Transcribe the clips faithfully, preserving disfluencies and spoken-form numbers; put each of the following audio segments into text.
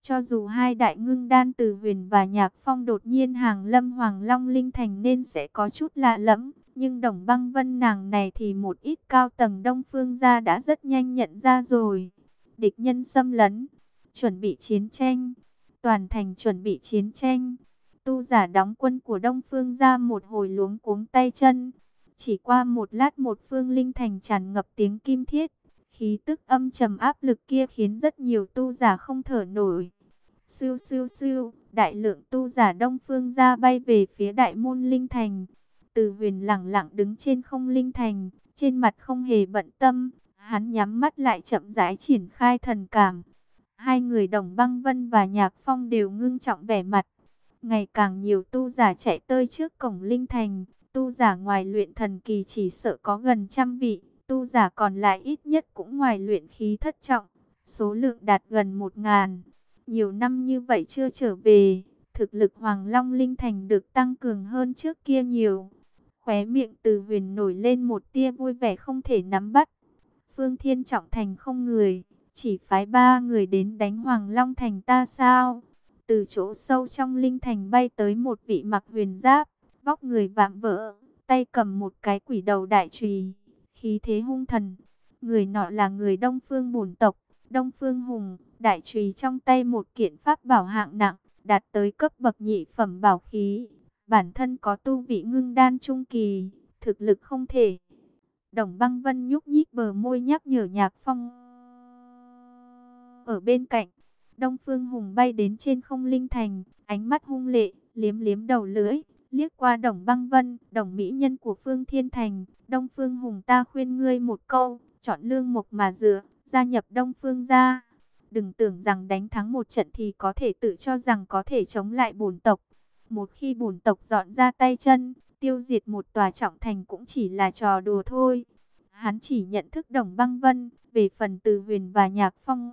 Cho dù hai đại ngưng đan Từ Huyền và Nhạc Phong đột nhiên hàng lâm Hoàng Long Linh Thành nên sẽ có chút lạ lẫm, nhưng Đồng Băng Vân nàng này thì một ít cao tầng Đông Phương gia đã rất nhanh nhận ra rồi. Địch nhân xâm lấn, chuẩn bị chiến tranh, toàn thành chuẩn bị chiến tranh. Tu giả đóng quân của Đông Phương gia một hồi luống cuống tay chân. Chỉ qua một lát một phương linh thành tràn ngập tiếng kim thiết. Khí tức âm trầm áp lực kia khiến rất nhiều tu giả không thở nổi. Siêu siêu siêu, đại lượng tu giả Đông Phương gia bay về phía đại môn linh thành. Từ Huyền lặng lặng đứng trên không linh thành, trên mặt không hề bận tâm. Hắn nhắm mắt lại chậm rãi triển khai thần cảm. Hai người Đồng Băng Vân và Nhạc Phong đều ngưng trọng vẻ mặt. Ngày càng nhiều tu giả chạy tới trước cổng linh thành. Tu giả ngoài luyện thần kỳ chỉ sợ có gần trăm vị. Tu giả còn lại ít nhất cũng ngoài luyện khí thất trọng. Số lượng đạt gần một ngàn. Nhiều năm như vậy chưa trở về. Thực lực Hoàng Long Linh Thành được tăng cường hơn trước kia nhiều. Khóe miệng Từ Huyền nổi lên một tia vui vẻ không thể nắm bắt. Phương Thiên Trọng Thành không người. Chỉ phái ba người đến đánh Hoàng Long Thành ta sao? Từ chỗ sâu trong linh thành bay tới một vị mặc huyền giáp, vóc người vạm vỡ, tay cầm một cái quỷ đầu đại chùy, khí thế hung thần. Người nọ là người Đông Phương bổn tộc, Đông Phương Hùng, đại chùy trong tay một kiện pháp bảo hạng nặng, đạt tới cấp bậc nhị phẩm bảo khí. Bản thân có tu vị ngưng đan trung kỳ, thực lực không thể. Đồng Băng Vân nhúc nhích bờ môi nhắc nhở Nhạc Phong. Ở bên cạnh, Đông Phương Hùng bay đến trên không linh thành, ánh mắt hung lệ, liếm liếm đầu lưỡi, liếc qua Đồng Băng Vân, Đồng mỹ nhân của Phương Thiên Thành. Đông Phương Hùng, ta khuyên ngươi một câu, chọn lương mộc mà dựa, gia nhập Đông Phương gia. Đừng tưởng rằng đánh thắng một trận thì có thể tự cho rằng có thể chống lại bổn tộc. Một khi bổn tộc dọn ra tay chân, tiêu diệt một tòa trọng thành cũng chỉ là trò đùa thôi. Hắn chỉ nhận thức Đồng Băng Vân, về phần Từ Huyền và Nhạc Phong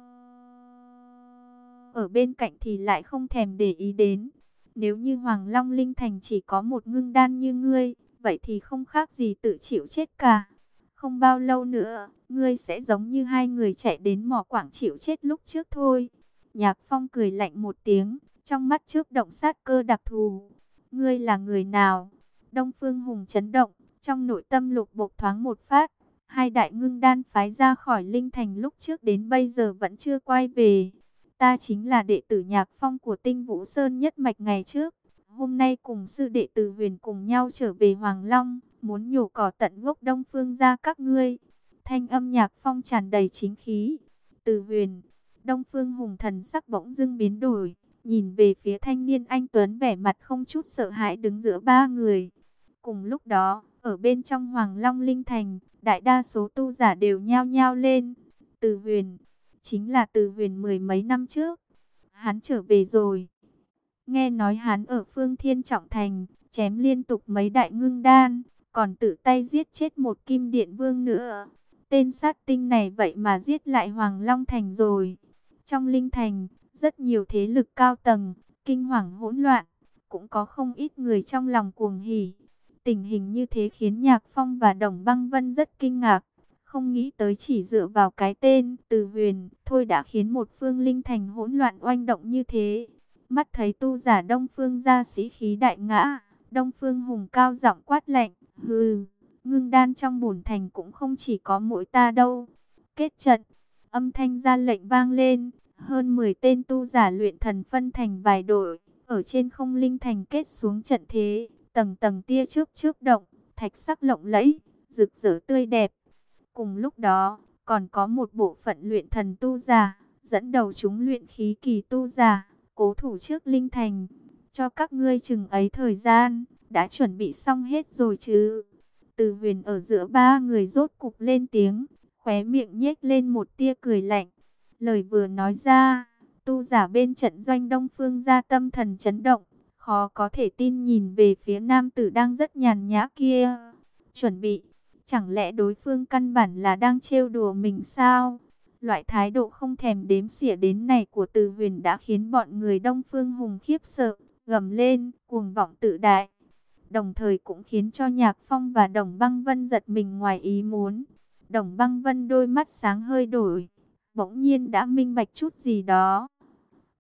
ở bên cạnh thì lại không thèm để ý đến. Nếu như Hoàng Long Linh Thành chỉ có một ngưng đan như ngươi, vậy thì không khác gì tự chịu chết cả. Không bao lâu nữa, ngươi sẽ giống như hai người chạy đến mỏ quảng chịu chết lúc trước thôi. Nhạc Phong cười lạnh một tiếng, trong mắt chớp động sát cơ đặc thù. Ngươi là người nào? Đông Phương Hùng chấn động, trong nội tâm lục bộc thoáng một phát. Hai đại ngưng đan phái ra khỏi Linh Thành lúc trước đến bây giờ vẫn chưa quay về. Ta chính là đệ tử Nhạc Phong của Tinh Vũ Sơn nhất mạch ngày trước. Hôm nay cùng sư đệ Từ Huyền cùng nhau trở về Hoàng Long, muốn nhổ cỏ tận gốc Đông Phương gia các ngươi. Thanh âm Nhạc Phong tràn đầy chính khí. Từ Huyền, Đông Phương Hùng thần sắc bỗng dưng biến đổi, nhìn về phía thanh niên anh tuấn vẻ mặt không chút sợ hãi đứng giữa ba người. Cùng lúc đó, ở bên trong Hoàng Long Linh Thành, đại đa số tu giả đều nhao nhao lên. Từ Huyền, chính là Từ Huyền mười mấy năm trước. Hắn trở về rồi. Nghe nói hắn ở Phương Thiên Trọng Thành, chém liên tục mấy đại ngưng đan, còn tự tay giết chết một kim điện vương nữa. Tên sát tinh này vậy mà giết lại Hoàng Long Thành rồi. Trong Linh Thành, rất nhiều thế lực cao tầng, kinh hoàng hỗn loạn, cũng có không ít người trong lòng cuồng hỉ. Tình hình như thế khiến Nhạc Phong và Đồng Băng Vân rất kinh ngạc. Không nghĩ tới chỉ dựa vào cái tên Từ Huyền thôi đã khiến một phương linh thành hỗn loạn oanh động như thế. Mắt thấy tu giả Đông Phương gia sĩ khí đại ngã, Đông Phương Hùng cao giọng quát lạnh, hừ, ngưng đan trong bổn thành cũng không chỉ có mỗi ta đâu. Kết trận, âm thanh ra lệnh vang lên, hơn mười tên tu giả luyện thần phân thành vài đội, ở trên không linh thành kết xuống trận thế, tầng tầng tia chớp chớp động, thạch sắc lộng lẫy, rực rỡ tươi đẹp. Cùng lúc đó, còn có một bộ phận luyện thần tu giả, dẫn đầu chúng luyện khí kỳ tu giả, cố thủ trước linh thành. Cho các ngươi chừng ấy thời gian, đã chuẩn bị xong hết rồi chứ? Từ Huyền ở giữa ba người rốt cục lên tiếng, khóe miệng nhếch lên một tia cười lạnh. Lời vừa nói ra, tu giả bên trận doanh Đông Phương gia tâm thần chấn động, khó có thể tin nhìn về phía nam tử đang rất nhàn nhã kia. Chuẩn bị, chẳng lẽ đối phương căn bản là đang trêu đùa mình sao? Loại thái độ không thèm đếm xỉa đến này của Từ Huyền đã khiến bọn người Đông Phương Hùng khiếp sợ, gầm lên, cuồng vọng tự đại. Đồng thời cũng khiến cho Nhạc Phong và Đồng Băng Vân giật mình ngoài ý muốn. Đồng Băng Vân đôi mắt sáng hơi đổi, bỗng nhiên đã minh bạch chút gì đó.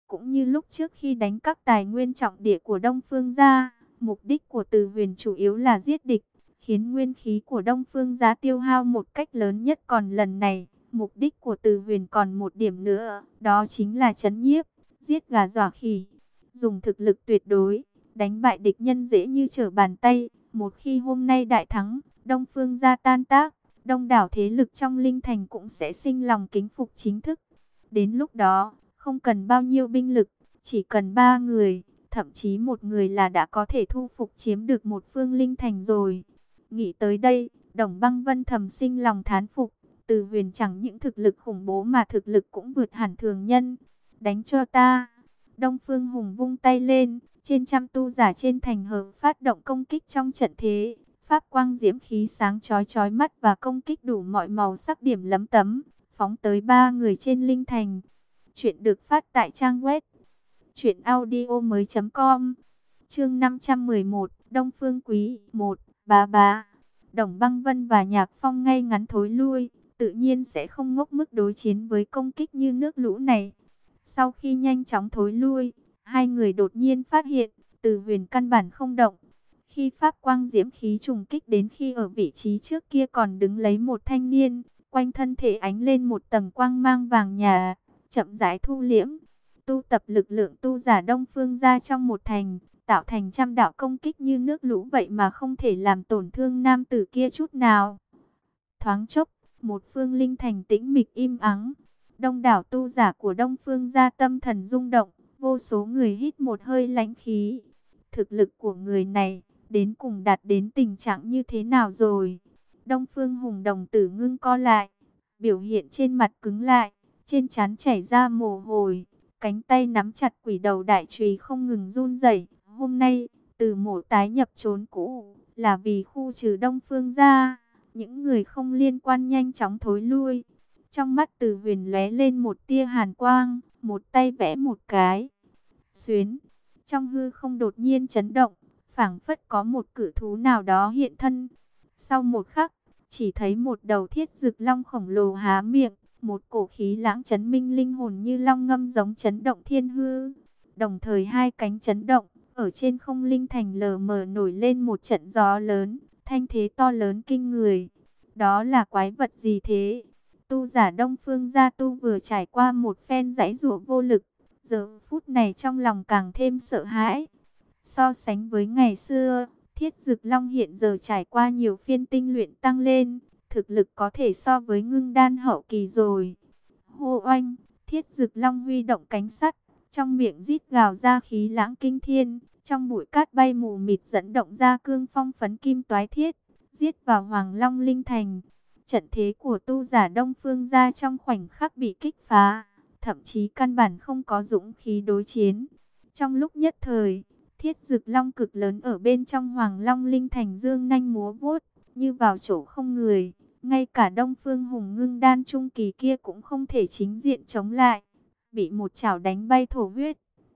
Cũng như lúc trước khi đánh các tài nguyên trọng địa của Đông Phương gia, mục đích của Từ Huyền chủ yếu là giết địch, khiến nguyên khí của Đông Phương gia tiêu hao một cách lớn nhất. Còn lần này, mục đích của Từ Huyền còn một điểm nữa, đó chính là trấn nhiếp, giết gà dọa khỉ, dùng thực lực tuyệt đối, đánh bại địch nhân dễ như trở bàn tay. Một khi hôm nay đại thắng, Đông Phương gia tan tác, đông đảo thế lực trong Linh Thành cũng sẽ sinh lòng kính phục chính thức. Đến lúc đó, không cần bao nhiêu binh lực, chỉ cần ba người, thậm chí một người là đã có thể thu phục chiếm được một phương Linh Thành rồi. Nghĩ tới đây, Đồng Băng Vân thầm sinh lòng thán phục. Từ Huyền chẳng những thực lực khủng bố mà thực lực cũng vượt hẳn thường nhân. Đánh cho ta! Đông Phương Hùng vung tay lên, trên trăm tu giả trên thành hợp phát động công kích trong trận thế. Pháp quang diễm khí sáng chói chói mắt và công kích đủ mọi màu sắc điểm lấm tấm, phóng tới ba người trên Linh Thành. Chuyện được phát tại trang web truyện audio mới chấm com. Chương năm trăm mười một, Đông Phương Quý một, bá bá. Đồng Băng Vân và Nhạc Phong ngay ngắn thối lui, tự nhiên sẽ không ngốc mức đối chiến với công kích như nước lũ này. Sau khi nhanh chóng thối lui, hai người đột nhiên phát hiện, Từ Huyền căn bản không động. Khi pháp quang diễm khí trùng kích đến khi ở vị trí trước kia còn đứng lấy một thanh niên, quanh thân thể ánh lên một tầng quang mang vàng nhà, chậm rãi thu liễm. Tu tập lực lượng tu giả Đông Phương gia trong một thành, tạo thành trăm đạo công kích như nước lũ vậy mà không thể làm tổn thương nam tử kia chút nào. Thoáng chốc, một phương Linh Thành tĩnh mịch im ắng. Đông đảo tu giả của Đông Phương gia tâm thần rung động, vô số người hít một hơi lãnh khí. Thực lực của người này đến cùng đạt đến tình trạng như thế nào rồi? Đông Phương Hùng đồng tử ngưng co lại, biểu hiện trên mặt cứng lại, trên trán chảy ra mồ hôi, cánh tay nắm chặt quỷ đầu đại chùy không ngừng run rẩy. Hôm nay, Từ Mộ tái nhập trốn cũ, là vì khu trừ Đông Phương gia. Những người không liên quan nhanh chóng thối lui. Trong mắt Từ Huyền lóe lên một tia hàn quang, một tay vẽ một cái. Xuyến, trong hư không đột nhiên chấn động, phảng phất có một cự thú nào đó hiện thân. Sau một khắc, chỉ thấy một đầu thiết dực long khổng lồ há miệng, một cổ khí lãng chấn minh linh hồn như long ngâm giống chấn động thiên hư. Đồng thời hai cánh chấn động, ở trên không Linh Thành lờ mờ nổi lên một trận gió lớn, thanh thế to lớn kinh người. Đó là quái vật gì thế? Tu giả Đông Phương gia tu vừa trải qua một phen giãy giụa vô lực, giờ phút này trong lòng càng thêm sợ hãi. So sánh với ngày xưa, Thiết Dực Long hiện giờ trải qua nhiều phiên tinh luyện tăng lên, thực lực có thể so với ngưng đan hậu kỳ rồi. Hô oanh, Thiết Dực Long huy động cánh sắt, trong miệng rít gào ra khí lãng kinh thiên, trong bụi cát bay mù mịt dẫn động ra cương phong phấn kim toái thiết, giết vào Hoàng Long Linh Thành. Trận thế của tu giả Đông Phương gia trong khoảnh khắc bị kích phá, thậm chí căn bản không có dũng khí đối chiến. Trong lúc nhất thời, Thiết Dực Long cực lớn ở bên trong Hoàng Long Linh Thành dương nanh múa vuốt, như vào chỗ không người. Ngay cả Đông Phương Hùng ngưng đan trung kỳ kia cũng không thể chính diện chống lại, bị một chảo đánh bay thổ huyết.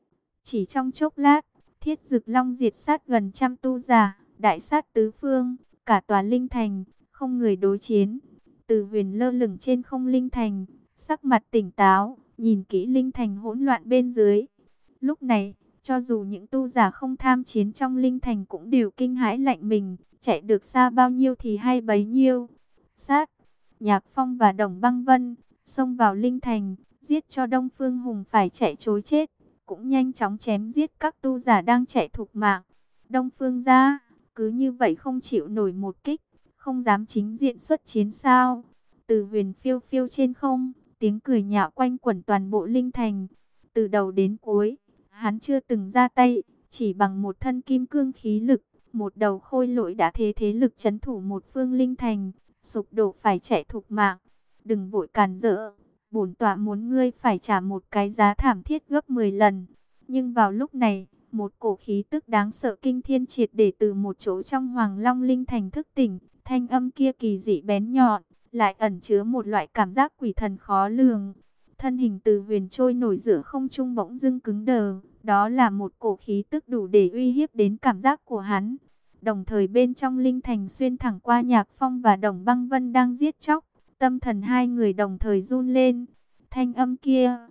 Chỉ trong chốc lát, Thiết Dực Long diệt sát gần trăm tu giả, đại sát tứ phương, cả tòa Linh Thành, không người đối chiến. Từ Huyền lơ lửng trên không Linh Thành, sắc mặt tỉnh táo, nhìn kỹ Linh Thành hỗn loạn bên dưới. Lúc này, cho dù những tu giả không tham chiến trong Linh Thành cũng đều kinh hãi lạnh mình, chạy được xa bao nhiêu thì hay bấy nhiêu. Sát, Nhạc Phong và Đồng Băng Vân xông vào Linh Thành, giết cho Đông Phương Hùng phải chạy trối chết, cũng nhanh chóng chém giết các tu giả đang chạy thục mạng. Đông Phương gia cứ như vậy không chịu nổi một kích, không dám chính diện xuất chiến sao? Từ Huyền phiêu phiêu trên không, tiếng cười nhạo quanh quẩn toàn bộ Linh Thành. Từ đầu đến cuối, hắn chưa từng ra tay, chỉ bằng một thân kim cương khí lực, một đầu khôi lỗi đã thế thế lực trấn thủ một phương Linh Thành, sụp đổ phải chạy thục mạng. Đừng vội cản rỡ, bổn tọa muốn ngươi phải trả một cái giá thảm thiết gấp mười lần. Nhưng vào lúc này, một cổ khí tức đáng sợ kinh thiên triệt để từ một chỗ trong Hoàng Long Linh Thành thức tỉnh, thanh âm kia kỳ dị bén nhọn, lại ẩn chứa một loại cảm giác quỷ thần khó lường. Thân hình Từ Huyền trôi nổi giữa không trung bỗng dưng cứng đờ, đó là một cổ khí tức đủ để uy hiếp đến cảm giác của hắn. Đồng thời bên trong Linh Thành xuyên thẳng qua Nhạc Phong và Đồng Băng Vân đang giết chóc, tâm thần hai người đồng thời run lên. Thanh âm kia,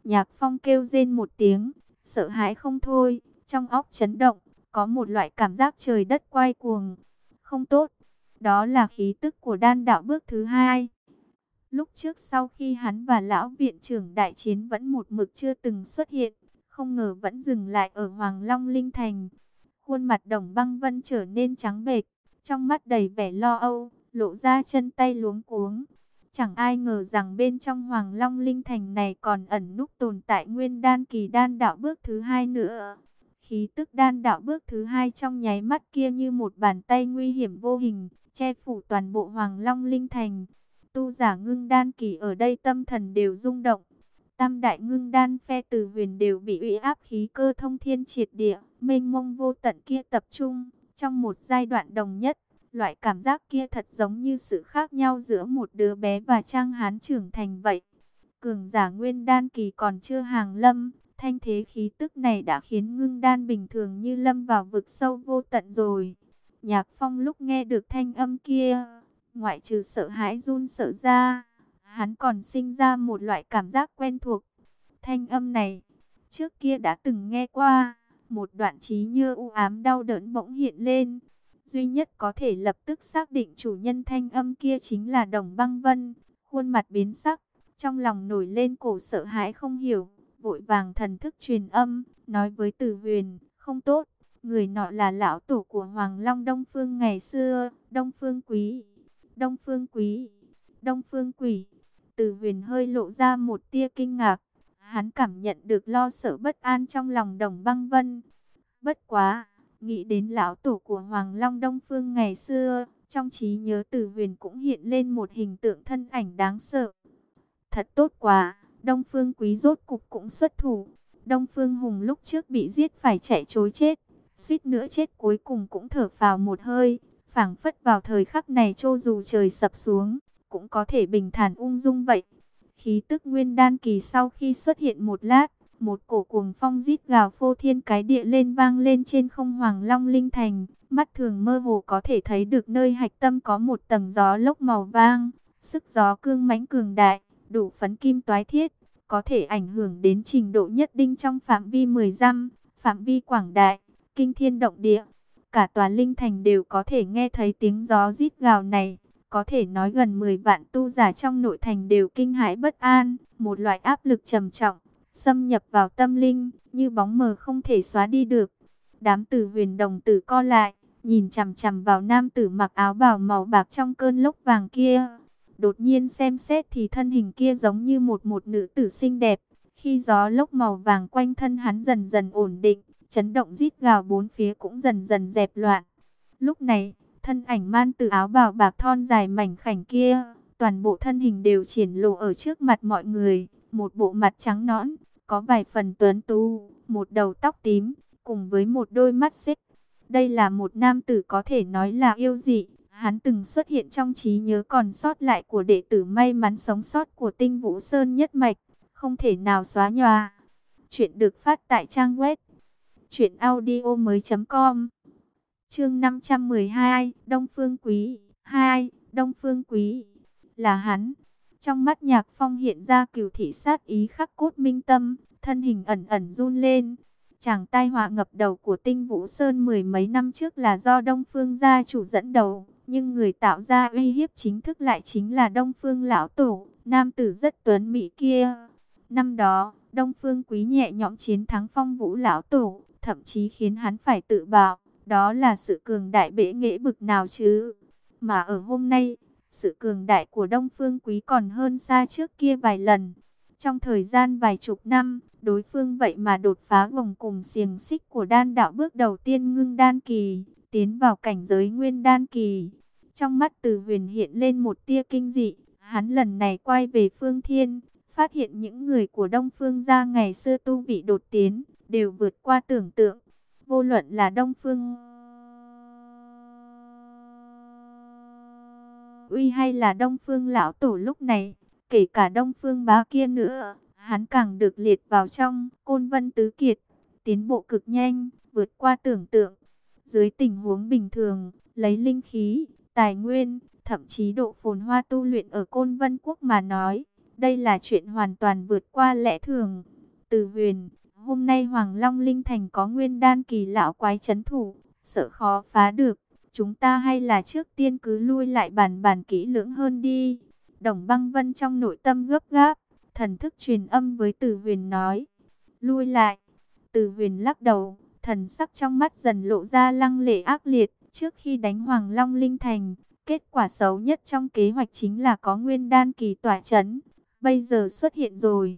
Nhạc Phong kêu rên một tiếng, sợ hãi không thôi, trong óc chấn động, có một loại cảm giác trời đất quay cuồng. Không tốt, đó là khí tức của đan đạo bước thứ hai. Lúc trước sau khi hắn và lão viện trưởng đại chiến vẫn một mực chưa từng xuất hiện, không ngờ vẫn dừng lại ở Hoàng Long Linh Thành. Khuôn mặt Đồng Băng Vân trở nên trắng bệch, trong mắt đầy vẻ lo âu, lộ ra chân tay luống cuống. Chẳng ai ngờ rằng bên trong Hoàng Long Linh Thành này còn ẩn núp tồn tại nguyên đan kỳ đan đạo bước thứ hai nữa. Khí tức đan đạo bước thứ hai trong nháy mắt kia như một bàn tay nguy hiểm vô hình, che phủ toàn bộ Hoàng Long Linh Thành. Tu giả ngưng đan kỳ ở đây tâm thần đều rung động. Tam đại ngưng đan phe từ huyền đều bị uy áp khí cơ thông thiên triệt địa, mênh mông vô tận kia tập trung, trong một giai đoạn đồng nhất. Loại cảm giác kia thật giống như sự khác nhau giữa một đứa bé và Trang Hán trưởng thành vậy. Cường giả nguyên đan kỳ còn chưa hàng lâm, thanh thế khí tức này đã khiến ngưng đan bình thường như lâm vào vực sâu vô tận rồi. Nhạc Phong lúc nghe được thanh âm kia, ngoại trừ sợ hãi run sợ ra, hắn còn sinh ra một loại cảm giác quen thuộc. Thanh âm này, trước kia đã từng nghe qua, một đoạn trí như u ám đau đớn bỗng hiện lên. Duy nhất có thể lập tức xác định chủ nhân thanh âm kia chính là Đồng Băng Vân. Khuôn mặt biến sắc, trong lòng nổi lên cổ sợ hãi không hiểu, vội vàng thần thức truyền âm, nói với Tử Huyền, không tốt, người nọ là lão tổ của Hoàng Long Đông Phương ngày xưa, Đông Phương Quý, Đông Phương Quý, Đông Phương Quỷ. Tử Huyền hơi lộ ra một tia kinh ngạc, hắn cảm nhận được lo sợ bất an trong lòng Đồng Băng Vân. Bất quá, nghĩ đến lão tổ của Hoàng Long Đông Phương ngày xưa, trong trí nhớ Tử Huyền cũng hiện lên một hình tượng thân ảnh đáng sợ. Thật tốt quá, Đông Phương Quý rốt cục cũng xuất thủ. Đông Phương Hùng lúc trước bị giết phải chạy trối chết, suýt nữa chết cuối cùng cũng thở phào một hơi. Phảng phất vào thời khắc này cho dù trời sập xuống, cũng có thể bình thản ung dung vậy. Khí tức nguyên đan kỳ sau khi xuất hiện một lát, một cổ cuồng phong rít gào phô thiên cái địa lên vang lên trên không Hoàng Long Linh Thành. Mắt thường mơ hồ có thể thấy được nơi hạch tâm có một tầng gió lốc màu vàng. Sức gió cương mãnh cường đại, đủ phấn kim toái thiết, có thể ảnh hưởng đến trình độ nhất định trong phạm vi mười dặm, phạm vi quảng đại, kinh thiên động địa. Cả tòa Linh Thành đều có thể nghe thấy tiếng gió rít gào này. Có thể nói gần mười vạn tu giả trong nội thành đều kinh hãi bất an, một loại áp lực trầm trọng xâm nhập vào tâm linh, như bóng mờ không thể xóa đi được. Đám Tử Huyền đồng tử co lại, nhìn chằm chằm vào nam tử mặc áo bào màu bạc trong cơn lốc vàng kia. Đột nhiên xem xét thì thân hình kia giống như một một nữ tử xinh đẹp. Khi gió lốc màu vàng quanh thân hắn dần dần ổn định, chấn động rít gào bốn phía cũng dần dần dẹp loạn. Lúc này, thân ảnh man tử áo bào bạc thon dài mảnh khảnh kia, toàn bộ thân hình đều triển lộ ở trước mặt mọi người. Một bộ mặt trắng nõn, có vài phần tuấn tú, một đầu tóc tím, cùng với một đôi mắt xích. Đây là một nam tử có thể nói là yêu dị. Hắn từng xuất hiện trong trí nhớ còn sót lại của đệ tử may mắn sống sót của Tinh Vũ Sơn nhất mạch, không thể nào xóa nhòa. Chuyện được phát tại trang web truyện audio mới chấm com. Chương năm trăm mười hai, Đông Phương Quý. hai. Đông Phương Quý là hắn. Trong mắt Nhạc Phong hiện ra cừu thị sát ý khắc cốt minh tâm, thân hình ẩn ẩn run lên. Chàng tai họa ngập đầu của Tinh Vũ Sơn mười mấy năm trước là do Đông Phương gia chủ dẫn đầu, nhưng người tạo ra uy hiếp chính thức lại chính là Đông Phương lão tổ, nam tử rất tuấn mỹ kia. Năm đó, Đông Phương Quý nhẹ nhõm chiến thắng Phong Vũ lão tổ, thậm chí khiến hắn phải tự bạo, đó là sự cường đại bệ nghệ bực nào chứ. Mà ở hôm nay, sự cường đại của Đông Phương Quý còn hơn xa trước kia vài lần. Trong thời gian vài chục năm, đối phương vậy mà đột phá gồng cùng xiềng xích của đan đạo bước đầu tiên ngưng đan kỳ, tiến vào cảnh giới nguyên đan kỳ. Trong mắt Từ Huyền hiện lên một tia kinh dị, hắn lần này quay về Phương Thiên, phát hiện những người của Đông Phương gia ngày xưa tu vị đột tiến, đều vượt qua tưởng tượng. Vô luận là Đông Phương Uy hay là Đông Phương lão tổ lúc này, kể cả Đông Phương Bá kia nữa, hắn càng được liệt vào trong Côn Vân Tứ Kiệt, tiến bộ cực nhanh, vượt qua tưởng tượng. Dưới tình huống bình thường, lấy linh khí, tài nguyên, thậm chí độ phồn hoa tu luyện ở Côn Vân Quốc mà nói, đây là chuyện hoàn toàn vượt qua lẽ thường. Từ Huyền, hôm nay Hoàng Long Linh Thành có nguyên đan kỳ lão quái trấn thủ, sợ khó phá được. Chúng ta hay là trước tiên cứ lui lại bàn bàn kỹ lưỡng hơn đi. Đồng Băng Vân trong nội tâm gấp gáp, thần thức truyền âm với Từ Huyền nói. Lui lại. Từ Huyền lắc đầu, thần sắc trong mắt dần lộ ra lăng lệ ác liệt. Trước khi đánh Hoàng Long Linh Thành, kết quả xấu nhất trong kế hoạch chính là có nguyên đan kỳ tỏa chấn. Bây giờ xuất hiện rồi.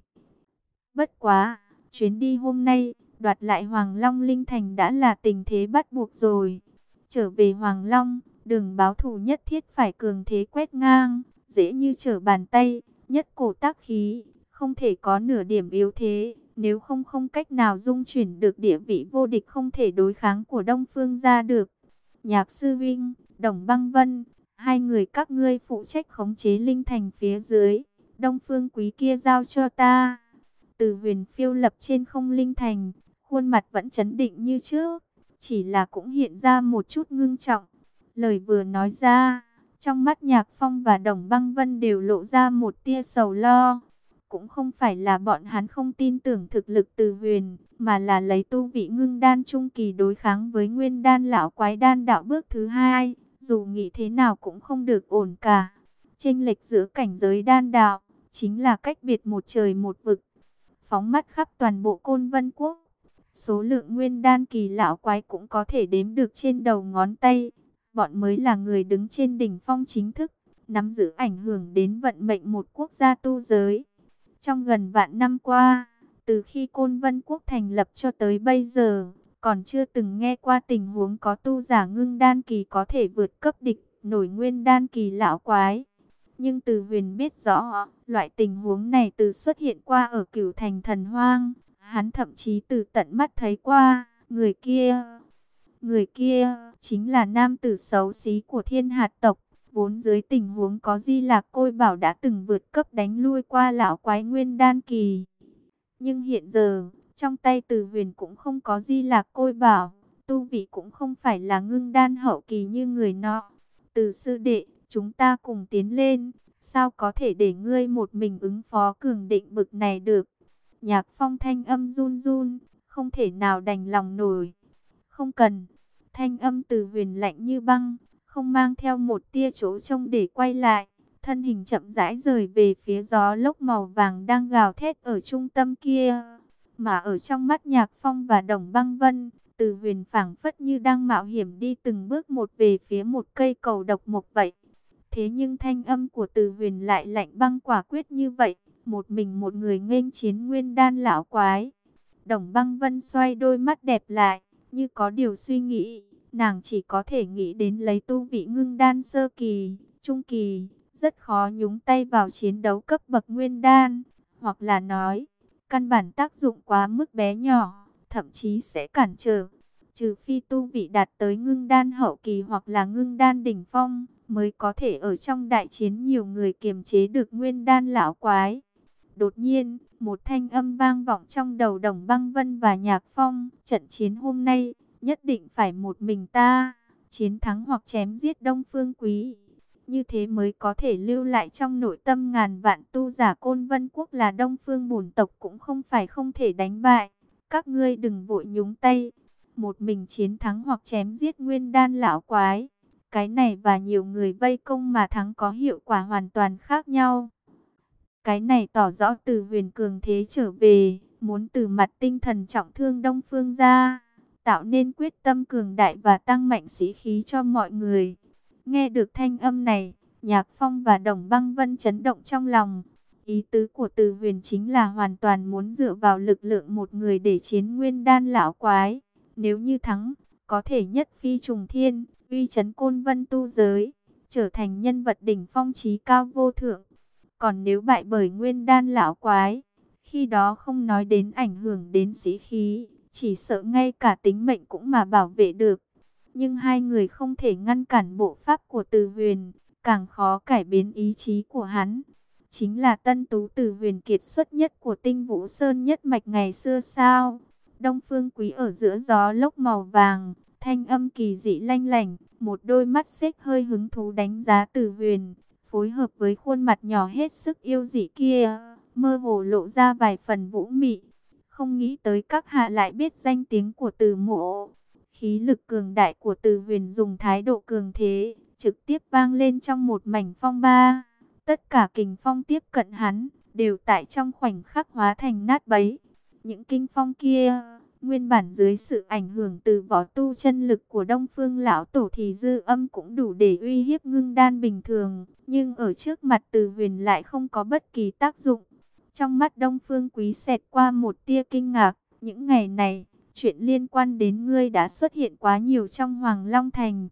Bất quá, chuyến đi hôm nay, đoạt lại Hoàng Long Linh Thành đã là tình thế bắt buộc rồi. Trở về Hoàng Long, đường báo thù nhất thiết phải cường thế quét ngang, dễ như trở bàn tay, nhất cổ tác khí, không thể có nửa điểm yếu thế. Nếu không không cách nào dung chuyển được địa vị vô địch không thể đối kháng của Đông Phương gia được. Nhạc sư huynh, Đồng Băng Vân, hai người các ngươi phụ trách khống chế Linh Thành phía dưới. Đông Phương quý kia giao cho ta. Từ Huyền phiêu lập trên không Linh Thành, khuôn mặt vẫn trấn định như trước, chỉ là cũng hiện ra một chút ngưng trọng. Lời vừa nói ra, trong mắt Nhạc Phong và Đồng Băng Vân đều lộ ra một tia sầu lo. Cũng không phải là bọn hắn không tin tưởng thực lực Từ Huyền, mà là lấy tu vị ngưng đan trung kỳ đối kháng với nguyên đan lão quái đan đạo bước thứ hai, dù nghĩ thế nào cũng không được ổn cả. Chênh lệch giữa cảnh giới đan đạo, chính là cách biệt một trời một vực. Phóng mắt khắp toàn bộ Côn Vân Quốc, số lượng nguyên đan kỳ lão quái cũng có thể đếm được trên đầu ngón tay. Bọn mới là người đứng trên đỉnh phong chính thức, nắm giữ ảnh hưởng đến vận mệnh một quốc gia tu giới. Trong gần vạn năm qua, từ khi Côn Vân Quốc thành lập cho tới bây giờ, còn chưa từng nghe qua tình huống có tu giả ngưng đan kỳ có thể vượt cấp địch nổi nguyên đan kỳ lão quái. Nhưng Từ Huyền biết rõ, loại tình huống này từ xuất hiện qua ở Cửu Thành Thần Hoang, hắn thậm chí từ tận mắt thấy qua, người kia, người kia chính là nam tử xấu xí của Thiên Hạt tộc, vốn dưới tình huống có Di Lạc Côi Bảo đã từng vượt cấp đánh lui qua lão quái nguyên đan kỳ. Nhưng hiện giờ, trong tay Từ Huyền cũng không có Di Lạc Côi Bảo, tu vị cũng không phải là ngưng đan hậu kỳ như người nọ. Từ sư đệ, chúng ta cùng tiến lên, sao có thể để ngươi một mình ứng phó cường định bực này được. Nhạc Phong thanh âm run run, không thể nào đành lòng nổi. Không cần, thanh âm Từ Huyền lạnh như băng, không mang theo một tia chỗ trông để quay lại. Thân hình chậm rãi rời về phía gió lốc màu vàng đang gào thét ở trung tâm kia. Mà ở trong mắt Nhạc Phong và Đồng Băng Vân, Từ Huyền phảng phất như đang mạo hiểm đi từng bước một về phía một cây cầu độc mộc vậy. Thế nhưng thanh âm của Từ Huyền lại lạnh băng quả quyết như vậy, một mình một người nghênh chiến nguyên đan lão quái. Đồng Băng Vân xoay đôi mắt đẹp lại, như có điều suy nghĩ, nàng chỉ có thể nghĩ đến lấy tu vị ngưng đan sơ kỳ, trung kỳ, rất khó nhúng tay vào chiến đấu cấp bậc nguyên đan, hoặc là nói, căn bản tác dụng quá mức bé nhỏ, thậm chí sẽ cản trở. Trừ phi tu vị đạt tới ngưng đan hậu kỳ hoặc là ngưng đan đỉnh phong, mới có thể ở trong đại chiến nhiều người kiềm chế được nguyên đan lão quái. Đột nhiên, một thanh âm vang vọng trong đầu Đồng Băng Vân và Nhạc Phong. Trận chiến hôm nay, nhất định phải một mình ta, chiến thắng hoặc chém giết Đông Phương Quý. Như thế mới có thể lưu lại trong nội tâm ngàn vạn tu giả Côn Vân Quốc là Đông Phương bổn tộc cũng không phải không thể đánh bại. Các ngươi đừng vội nhúng tay. Một mình chiến thắng hoặc chém giết nguyên đan lão quái. Cái này và nhiều người vây công mà thắng có hiệu quả hoàn toàn khác nhau. Cái này tỏ rõ Từ Huyền cường thế trở về, muốn từ mặt tinh thần trọng thương Đông Phương ra, tạo nên quyết tâm cường đại và tăng mạnh sĩ khí cho mọi người. Nghe được thanh âm này, Nhạc Phong và Đồng Băng Vân chấn động trong lòng. Ý tứ của Từ Huyền chính là hoàn toàn muốn dựa vào lực lượng một người để chiến nguyên đan lão quái. Nếu như thắng, có thể nhất phi trùng thiên, uy chấn Côn Vân tu giới, trở thành nhân vật đỉnh phong chí cao vô thượng. Còn nếu bại bởi nguyên đan lão quái, khi đó không nói đến ảnh hưởng đến sĩ khí, chỉ sợ ngay cả tính mệnh cũng mà bảo vệ được. Nhưng hai người không thể ngăn cản bộ pháp của Từ Huyền, càng khó cải biến ý chí của hắn. Chính là tân tú Từ Huyền kiệt xuất nhất của Tinh Vũ Sơn nhất mạch ngày xưa sao? Đông Phương Quý ở giữa gió lốc màu vàng, thanh âm kỳ dị lanh lảnh, một đôi mắt xếch hơi hứng thú đánh giá Từ Huyền, phối hợp với khuôn mặt nhỏ hết sức yêu dị kia, mơ hồ lộ ra vài phần vũ mị. Không nghĩ tới các hạ lại biết danh tiếng của Từ Mỗ. Khí lực cường đại của Từ Huyền dùng thái độ cường thế, trực tiếp vang lên trong một mảnh phong ba. Tất cả kình phong tiếp cận hắn, đều tại trong khoảnh khắc hóa thành nát bấy. Những kinh phong kia, nguyên bản dưới sự ảnh hưởng từ võ tu chân lực của Đông Phương lão tổ thì dư âm cũng đủ để uy hiếp ngưng đan bình thường, nhưng ở trước mặt Từ Huyền lại không có bất kỳ tác dụng. Trong mắt Đông Phương Quý xẹt qua một tia kinh ngạc, những ngày này, chuyện liên quan đến ngươi đã xuất hiện quá nhiều trong Hoàng Long Thành.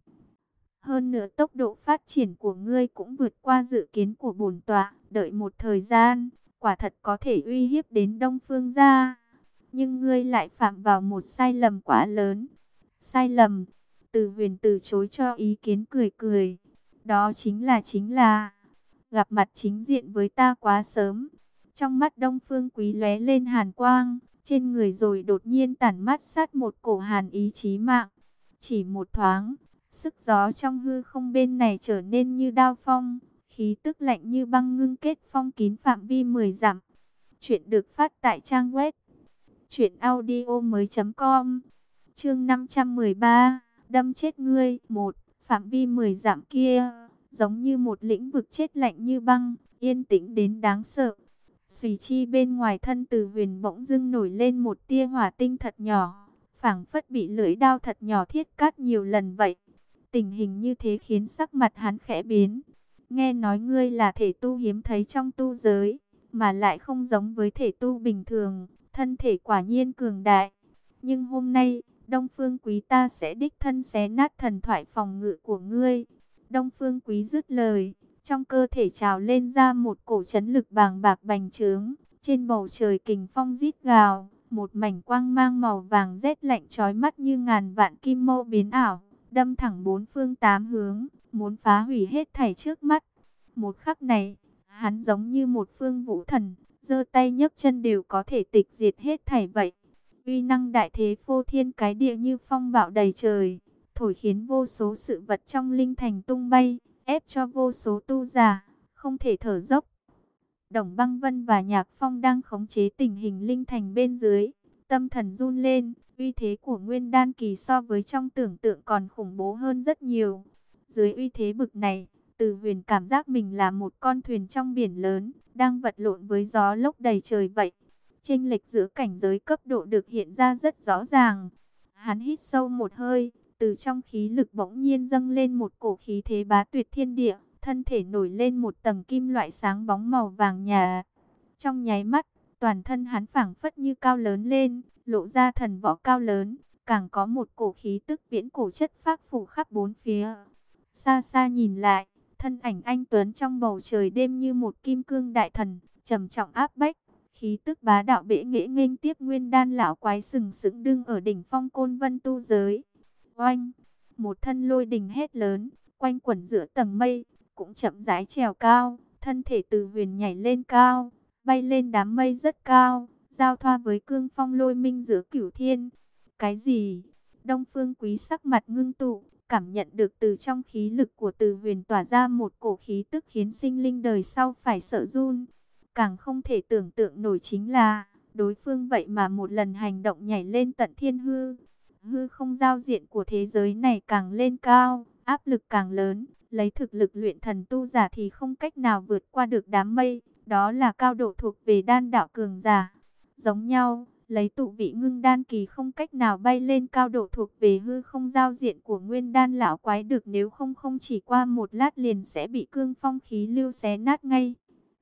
Hơn nữa tốc độ phát triển của ngươi cũng vượt qua dự kiến của bổn tọa, đợi một thời gian, quả thật có thể uy hiếp đến Đông Phương gia. Nhưng ngươi lại phạm vào một sai lầm quá lớn. Sai lầm? Từ Huyền từ chối cho ý kiến cười cười. Đó chính là chính là gặp mặt chính diện với ta quá sớm. Trong mắt Đông Phương Quý lóe lên hàn quang, trên người rồi đột nhiên tản mát sát một cổ hàn ý chí mạng. Chỉ một thoáng, sức gió trong hư không bên này trở nên như đao phong, khí tức lạnh như băng ngưng kết phong kín phạm vi mười dặm. Chuyện được phát tại trang web truyện audio mới chấm com. Chương năm trăm mười ba, đâm chết ngươi. Một, phạm vi mười dặm kia, giống như một lĩnh vực chết lạnh như băng, yên tĩnh đến đáng sợ. Xùy chi bên ngoài thân Từ Huyền bỗng dưng nổi lên một tia hỏa tinh thật nhỏ, phảng phất bị lưỡi đao thật nhỏ thiết cắt nhiều lần vậy. Tình hình như thế khiến sắc mặt hắn khẽ biến. Nghe nói ngươi là thể tu hiếm thấy trong tu giới, mà lại không giống với thể tu bình thường, thân thể quả nhiên cường đại. Nhưng hôm nay, Đông Phương Quý ta sẽ đích thân xé nát thần thoại phòng ngự của ngươi. Đông Phương Quý dứt lời, trong cơ thể trào lên ra một cổ chấn lực bàng bạc bành trướng. Trên bầu trời kình phong rít gào, một mảnh quang mang màu vàng rét lạnh chói mắt như ngàn vạn kim mâu biến ảo, đâm thẳng bốn phương tám hướng, muốn phá hủy hết thảy trước mắt. Một khắc này, hắn giống như một phương vũ thần, giơ tay nhấc chân đều có thể tịch diệt hết thảy vậy. Uy năng đại thế phô thiên cái địa như phong bạo đầy trời, thổi khiến vô số sự vật trong linh thành tung bay, ép cho vô số tu giả không thể thở dốc. Đồng Băng Vân và Nhạc Phong đang khống chế tình hình linh thành bên dưới, tâm thần run lên. Uy thế của Nguyên Đan Kỳ so với trong tưởng tượng còn khủng bố hơn rất nhiều. Dưới uy thế bực này, Từ Huyền cảm giác mình là một con thuyền trong biển lớn, đang vật lộn với gió lốc đầy trời vậy. Chênh lệch giữa cảnh giới cấp độ được hiện ra rất rõ ràng. Hắn hít sâu một hơi, từ trong khí lực bỗng nhiên dâng lên một cổ khí thế bá tuyệt thiên địa, thân thể nổi lên một tầng kim loại sáng bóng màu vàng nhà. Trong nháy mắt, toàn thân hắn phảng phất như cao lớn lên, lộ ra thần võ cao lớn, càng có một cổ khí tức viễn cổ chất phác phủ khắp bốn phía. Xa xa nhìn lại, thân ảnh anh Tuấn trong bầu trời đêm như một kim cương đại thần, trầm trọng áp bách, khí tức bá đạo bệ nghệ nghênh tiếp Nguyên Đan lão quái sừng sững đứng ở đỉnh phong Côn Vân tu giới. Oanh, một thân lôi đình hét lớn, quanh quẩn giữa tầng mây, cũng chậm rãi trèo cao, thân thể Từ Huyền nhảy lên cao, bay lên đám mây rất cao, giao thoa với cương phong lôi minh giữa cửu thiên. Cái gì? Đông Phương Quý sắc mặt ngưng tụ, cảm nhận được từ trong khí lực của Từ Huyền tỏa ra một cổ khí tức khiến sinh linh đời sau phải sợ run. Càng không thể tưởng tượng nổi chính là, đối phương vậy mà một lần hành động nhảy lên tận thiên hư. Hư không giao diện của thế giới này càng lên cao, áp lực càng lớn, lấy thực lực luyện thần tu giả thì không cách nào vượt qua được đám mây, đó là cao độ thuộc về đan đạo cường giả. Giống nhau, lấy tụ vị ngưng đan kỳ không cách nào bay lên cao độ thuộc về hư không giao diện của Nguyên Đan lão quái được, nếu không không chỉ qua một lát liền sẽ bị cương phong khí lưu xé nát ngay.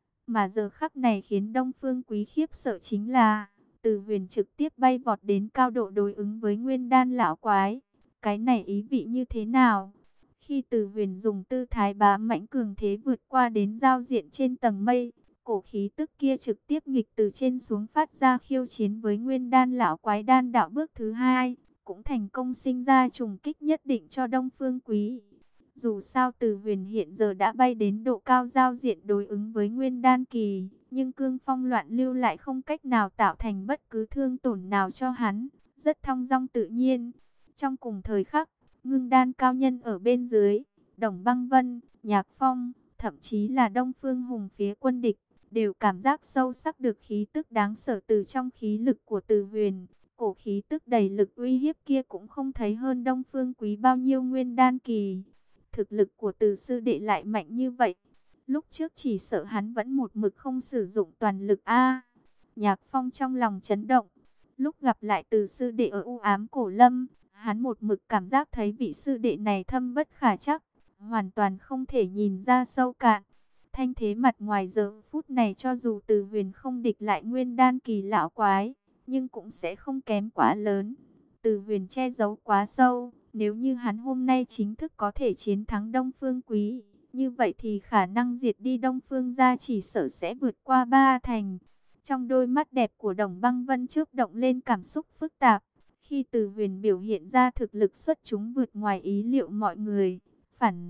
Mà giờ khắc này khiến Đông Phương Quý khiếp sợ chính là, Từ Huyền trực tiếp bay vọt đến cao độ đối ứng với Nguyên Đan lão quái. Cái này ý vị như thế nào? Khi Từ Huyền dùng tư thái bá mãnh cường thế vượt qua đến giao diện trên tầng mây, cổ khí tức kia trực tiếp nghịch từ trên xuống phát ra khiêu chiến với Nguyên Đan lão quái đan đạo bước thứ hai, cũng thành công sinh ra trùng kích nhất định cho Đông Phương Quý. Dù sao Từ Huyền hiện giờ đã bay đến độ cao giao diện đối ứng với Nguyên Đan kỳ, nhưng cương phong loạn lưu lại không cách nào tạo thành bất cứ thương tổn nào cho hắn, rất thong dong tự nhiên. Trong cùng thời khắc, ngưng đan cao nhân ở bên dưới, Đồng Băng Vân, Nhạc Phong, thậm chí là Đông Phương Hùng phía quân địch, đều cảm giác sâu sắc được khí tức đáng sợ từ trong khí lực của Từ Huyền. Cổ khí tức đầy lực uy hiếp kia cũng không thấy hơn Đông Phương Quý bao nhiêu nguyên đan kỳ. Thực lực của Từ sư đệ lại mạnh như vậy. Lúc trước chỉ sợ hắn vẫn một mực không sử dụng toàn lực a. Nhạc Phong trong lòng chấn động. Lúc gặp lại Từ sư đệ ở U Ám Cổ Lâm, hắn một mực cảm giác thấy vị sư đệ này thâm bất khả trắc, hoàn toàn không thể nhìn ra sâu cạn. Thanh thế mặt ngoài giờ phút này cho dù Từ Huyền không địch lại nguyên đan kỳ lão quái, nhưng cũng sẽ không kém quá lớn. Từ Huyền che giấu quá sâu, nếu như hắn hôm nay chính thức có thể chiến thắng Đông Phương Quý, như vậy thì khả năng diệt đi Đông Phương gia chỉ sợ sẽ vượt qua ba thành. Trong đôi mắt đẹp của Đồng Băng Vân chớp động lên cảm xúc phức tạp, khi Từ Huyền biểu hiện ra thực lực xuất chúng vượt ngoài ý liệu mọi người, phản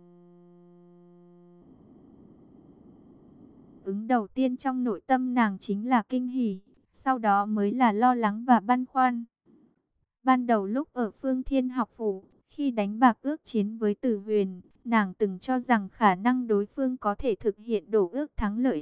ứng đầu tiên trong nội tâm nàng chính là kinh hỉ, sau đó mới là lo lắng và băn khoăn. Ban đầu lúc ở Phương Thiên Học Phủ, khi đánh bạc ước chiến với Từ Huyền, nàng từng cho rằng khả năng đối phương có thể thực hiện đổ ước thắng lợi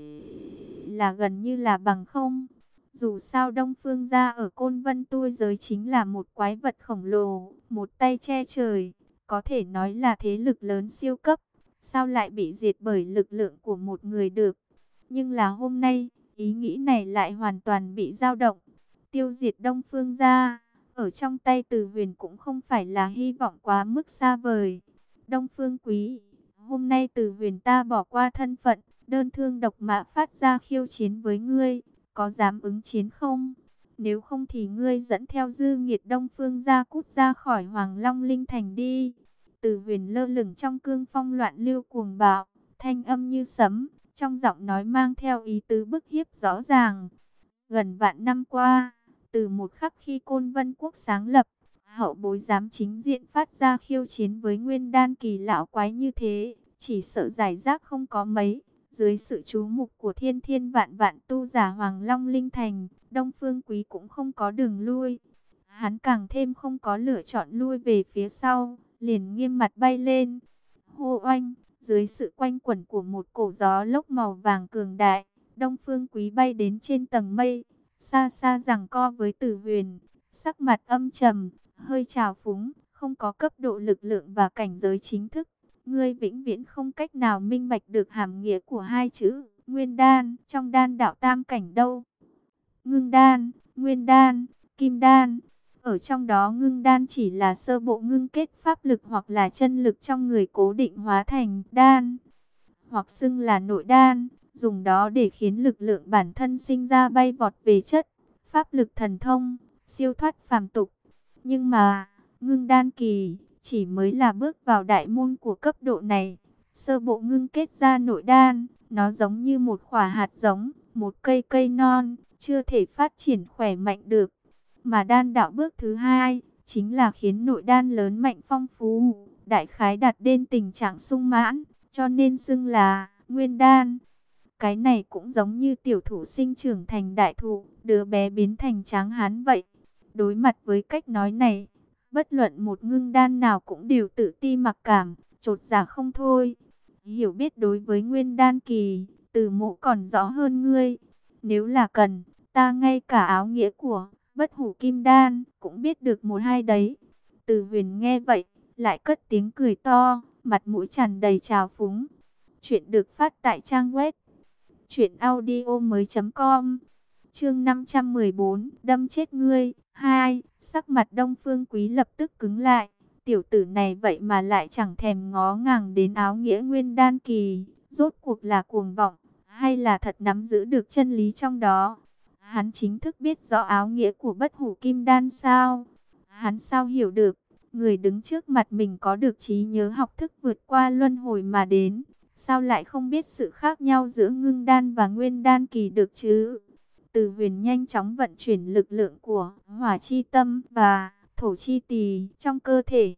là gần như là bằng không. Dù sao Đông Phương gia ở Côn Vân Tu giới chính là một quái vật khổng lồ, một tay che trời, có thể nói là thế lực lớn siêu cấp. Sao lại bị diệt bởi lực lượng của một người được? Nhưng là hôm nay, ý nghĩ này lại hoàn toàn bị dao động. Tiêu diệt Đông Phương gia, ở trong tay Từ Huyền cũng không phải là hy vọng quá mức xa vời. Đông Phương Quý, hôm nay Từ Huyền ta bỏ qua thân phận, đơn thương độc mã phát ra khiêu chiến với ngươi, có dám ứng chiến không? Nếu không thì ngươi dẫn theo dư nghiệt Đông Phương gia cút ra khỏi Hoàng Long Linh Thành đi. Từ Huyền lơ lửng trong cương phong loạn lưu cuồng bạo, thanh âm như sấm, trong giọng nói mang theo ý tứ bức hiếp rõ ràng. Gần vạn năm qua, từ một khắc khi Côn Vân Quốc sáng lập, hậu bối dám chính diện phát ra khiêu chiến với nguyên đan kỳ lão quái như thế, chỉ sợ giải rác không có mấy. Dưới sự chú mục của thiên thiên vạn vạn tu giả Hoàng Long Linh Thành, Đông Phương Quý cũng không có đường lui. Hắn càng thêm không có lựa chọn lui về phía sau, liền nghiêm mặt bay lên. Hô oanh, dưới sự quanh quẩn của một cổ gió lốc màu vàng cường đại, Đông Phương Quý bay đến trên tầng mây, xa xa giằng co với Tử Huyền, sắc mặt âm trầm, hơi trào phúng, không có cấp độ lực lượng và cảnh giới chính thức. Ngươi vĩnh viễn không cách nào minh bạch được hàm nghĩa của hai chữ Nguyên Đan trong đan đạo tam cảnh đâu. Ngưng đan, Nguyên Đan, Kim Đan. Ở trong đó ngưng đan chỉ là sơ bộ ngưng kết pháp lực hoặc là chân lực trong người cố định hóa thành đan, hoặc xưng là nội đan, dùng đó để khiến lực lượng bản thân sinh ra bay vọt về chất, pháp lực thần thông, siêu thoát phàm tục. Nhưng mà, ngưng đan kỳ chỉ mới là bước vào đại môn của cấp độ này, sơ bộ ngưng kết ra nội đan, nó giống như một quả hạt giống, một cây cây non, chưa thể phát triển khỏe mạnh được. Mà đan đạo bước thứ hai, chính là khiến nội đan lớn mạnh phong phú, đại khái đạt đến tình trạng sung mãn, cho nên xưng là nguyên đan. Cái này cũng giống như tiểu thụ sinh trưởng thành đại thụ, đứa bé biến thành tráng hán vậy. Đối mặt với cách nói này, bất luận một ngưng đan nào cũng đều tự ti mặc cảm, chột dạ không thôi. Hiểu biết đối với nguyên đan kỳ, Từ Mộ còn rõ hơn ngươi. Nếu là cần, ta ngay cả áo nghĩa của Bất Hủ Kim Đan cũng biết được một hai đấy. Từ Huyền nghe vậy, lại cất tiếng cười to, mặt mũi tràn đầy trào phúng. Chuyện được phát tại trang web truyện audio mới chấm com. Chương năm trăm mười bốn, đâm chết ngươi. Hai, sắc mặt Đông Phương Quý lập tức cứng lại. Tiểu tử này vậy mà lại chẳng thèm ngó ngàng đến áo nghĩa nguyên đan kỳ, rốt cuộc là cuồng vọng hay là thật nắm giữ được chân lý trong đó? Hắn chính thức biết rõ áo nghĩa của Bất Hủ Kim Đan sao? Hắn sao hiểu được, người đứng trước mặt mình có được trí nhớ học thức vượt qua luân hồi mà đến, sao lại không biết sự khác nhau giữa ngưng đan và nguyên đan kỳ được chứ? Từ Huyền nhanh chóng vận chuyển lực lượng của hỏa chi tâm và thổ chi tỳ trong cơ thể.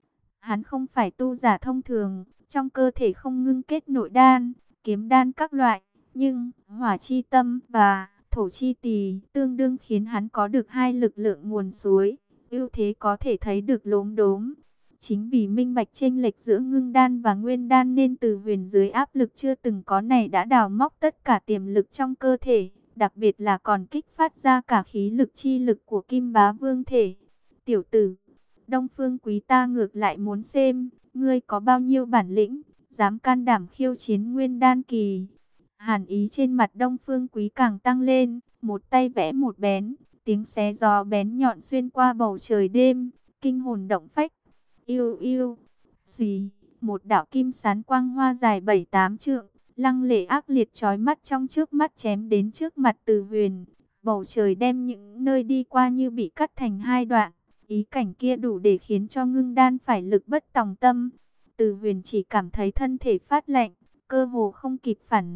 Hắn không phải tu giả thông thường, trong cơ thể không ngưng kết nội đan, kiếm đan các loại, nhưng hỏa chi tâm và thổ chi tỳ tương đương khiến hắn có được hai lực lượng nguồn suối, ưu thế có thể thấy được lốm đốm. Chính vì minh bạch chênh lệch giữa ngưng đan và nguyên đan nên Từ Huyền dưới áp lực chưa từng có này đã đào móc tất cả tiềm lực trong cơ thể, đặc biệt là còn kích phát ra cả khí lực chi lực của Kim Bá Vương thể. Tiểu tử, Đông Phương Quý ta ngược lại muốn xem, ngươi có bao nhiêu bản lĩnh, dám can đảm khiêu chiến nguyên đan kỳ. Hàn ý trên mặt Đông Phương Quý càng tăng lên, một tay vẽ một bén, tiếng xé gió bén nhọn xuyên qua bầu trời đêm, kinh hồn động phách. Yêu yêu, xùy, một đạo kim sán quang hoa dài bảy tám trượng, lăng lệ ác liệt chói mắt trong trước mắt chém đến trước mặt Từ Huyền. Bầu trời đem những nơi đi qua như bị cắt thành hai đoạn, ý cảnh kia đủ để khiến cho ngưng đan phải lực bất tòng tâm. Từ Huyền chỉ cảm thấy thân thể phát lạnh, cơ hồ không kịp phản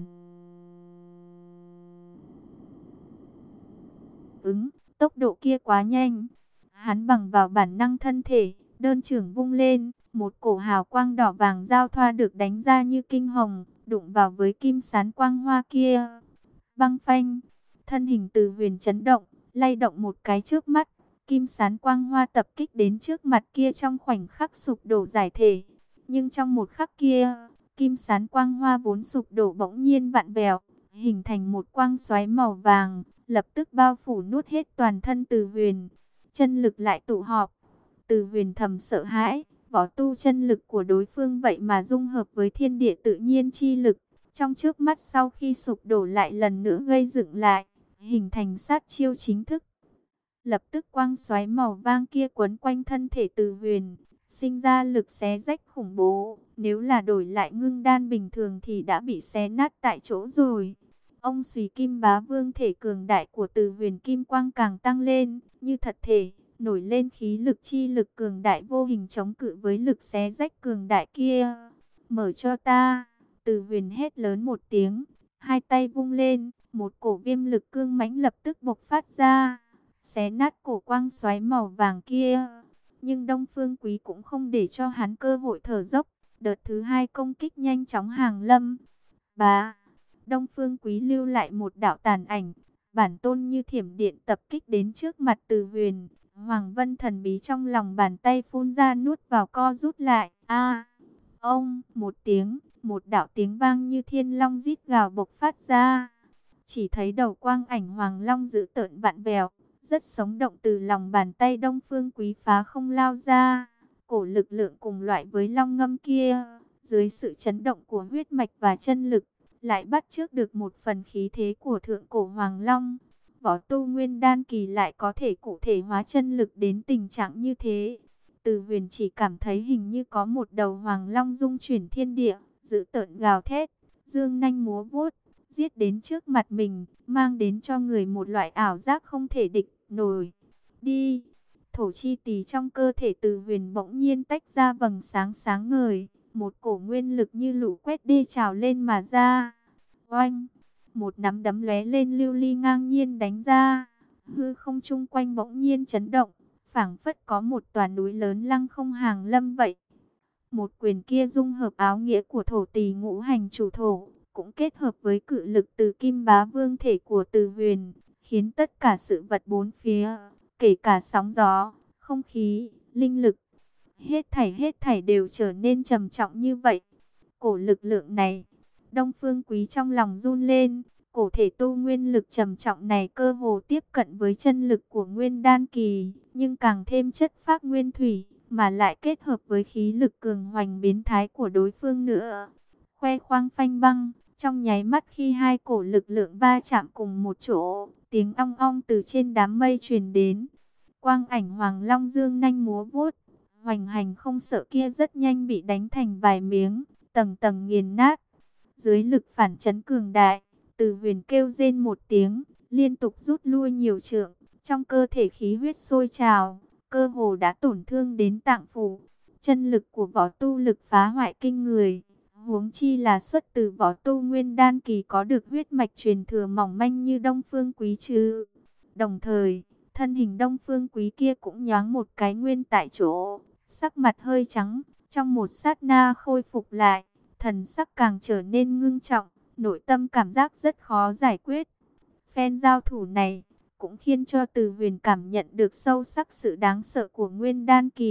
ứng, tốc độ kia quá nhanh. Hắn bằng vào bản năng thân thể, đơn trưởng vung lên, một cổ hào quang đỏ vàng giao thoa được đánh ra như kinh hồng, đụng vào với kim sán quang hoa kia. Băng phanh, thân hình Từ Huyền chấn động, lay động một cái trước mắt, kim sán quang hoa tập kích đến trước mặt kia trong khoảnh khắc sụp đổ giải thể. Nhưng trong một khắc kia, kim sán quang hoa vốn sụp đổ bỗng nhiên vặn vẹo, hình thành một quang xoáy màu vàng, lập tức bao phủ nuốt hết toàn thân Từ Huyền. Chân lực lại tụ họp, Từ Huyền thầm sợ hãi, võ tu chân lực của đối phương vậy mà dung hợp với thiên địa tự nhiên chi lực, trong trước mắt sau khi sụp đổ lại lần nữa gây dựng lại, hình thành sát chiêu chính thức. Lập tức quang xoáy màu vàng kia quấn quanh thân thể Từ Huyền, sinh ra lực xé rách khủng bố, nếu là đổi lại ngưng đan bình thường thì đã bị xé nát tại chỗ rồi. Ông Xùy Kim Bá Vương thể cường đại của Từ Huyền kim quang càng tăng lên, như thật thể, nổi lên khí lực chi lực cường đại vô hình chống cự với lực xé rách cường đại kia. Mở cho ta, Từ Huyền hét lớn một tiếng, hai tay vung lên, một cổ viêm lực cương mãnh lập tức bộc phát ra, xé nát cổ quang xoáy màu vàng kia. Nhưng Đông Phương Quý cũng không để cho hắn cơ hội thở dốc, đợt thứ hai công kích nhanh chóng hàng lâm. Bá, Đông Phương Quý lưu lại một đạo tàn ảnh, bản tôn như thiểm điện tập kích đến trước mặt Từ Huyền. Hoàng Vân thần bí trong lòng bàn tay phun ra nuốt vào co rút lại. A, ông, một tiếng, một đạo tiếng vang như thiên long rít gào bộc phát ra. Chỉ thấy đầu quang ảnh Hoàng Long dữ tợn vặn vẹo, rất sống động từ lòng bàn tay Đông Phương Quý phá không lao ra. Cổ lực lượng cùng loại với long ngâm kia, dưới sự chấn động của huyết mạch và chân lực, lại bắt chước được một phần khí thế của thượng cổ Hoàng Long. Võ tu nguyên đan kỳ lại có thể cụ thể hóa chân lực đến tình trạng như thế. Từ Huyền chỉ cảm thấy hình như có một đầu Hoàng Long dung chuyển thiên địa, dữ tợn gào thét, dương nanh múa vuốt, giết đến trước mặt mình, mang đến cho người một loại ảo giác không thể địch nổi. Đi! Thổ chi tỳ trong cơ thể Từ Huyền bỗng nhiên tách ra vầng sáng sáng ngời, một cổ nguyên lực như lũ quét đi trào lên mà ra. Oanh! Một nắm đấm lóe lên lưu ly ngang nhiên đánh ra, hư không chung quanh bỗng nhiên chấn động, phảng phất có một tòa núi lớn lăng không hàng lâm vậy. Một quyền kia dung hợp áo nghĩa của thổ tỳ ngũ hành chủ thổ, cũng kết hợp với cự lực từ Kim Bá Vương thể của Từ Huyền, khiến tất cả sự vật bốn phía, kể cả sóng gió, không khí, linh lực, hết thảy hết thảy đều trở nên trầm trọng như vậy. Cổ lực lượng này, Đông Phương Quý trong lòng run lên, cổ thể tu nguyên lực trầm trọng này cơ hồ tiếp cận với chân lực của nguyên đan kỳ, nhưng càng thêm chất phác nguyên thủy, mà lại kết hợp với khí lực cường hoành biến thái của đối phương nữa. Khoe khoang phanh băng, trong nháy mắt khi hai cổ lực lượng va chạm cùng một chỗ, tiếng ong ong từ trên đám mây truyền đến. Quang ảnh Hoàng Long dương nanh múa vuốt, hoành hành không sợ kia rất nhanh bị đánh thành vài miếng, tầng tầng nghiền nát. Dưới lực phản chấn cường đại, Từ Huyền kêu rên một tiếng, liên tục rút lui nhiều trượng, trong cơ thể khí huyết sôi trào, cơ hồ đã tổn thương đến tạng phủ. Chân lực của võ tu lực phá hoại kinh người, huống chi là xuất từ võ tu nguyên đan kỳ có được huyết mạch truyền thừa mỏng manh như Đông Phương Quý chứ. Đồng thời, thân hình Đông Phương Quý kia cũng nhoáng một cái nguyên tại chỗ, sắc mặt hơi trắng, trong một sát na khôi phục lại, thần sắc càng trở nên ngưng trọng, nội tâm cảm giác rất khó giải quyết. Phen giao thủ này cũng khiến cho Từ Huyền cảm nhận được sâu sắc sự đáng sợ của nguyên đan kỳ,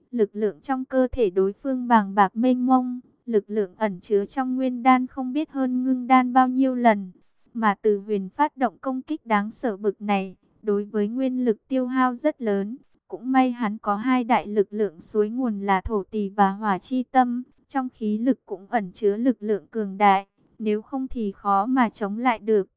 Lực lượng trong cơ thể đối phương bàng bạc mênh mông, lực lượng ẩn chứa trong nguyên đan không biết hơn ngưng đan bao nhiêu lần. Mà Từ Huyền phát động công kích đáng sợ bực này, đối với nguyên lực tiêu hao rất lớn. Cũng may hắn có hai đại lực lượng suối nguồn là thổ tỳ và hỏa chi tâm, trong khí lực cũng ẩn chứa lực lượng cường đại, nếu không thì khó mà chống lại được.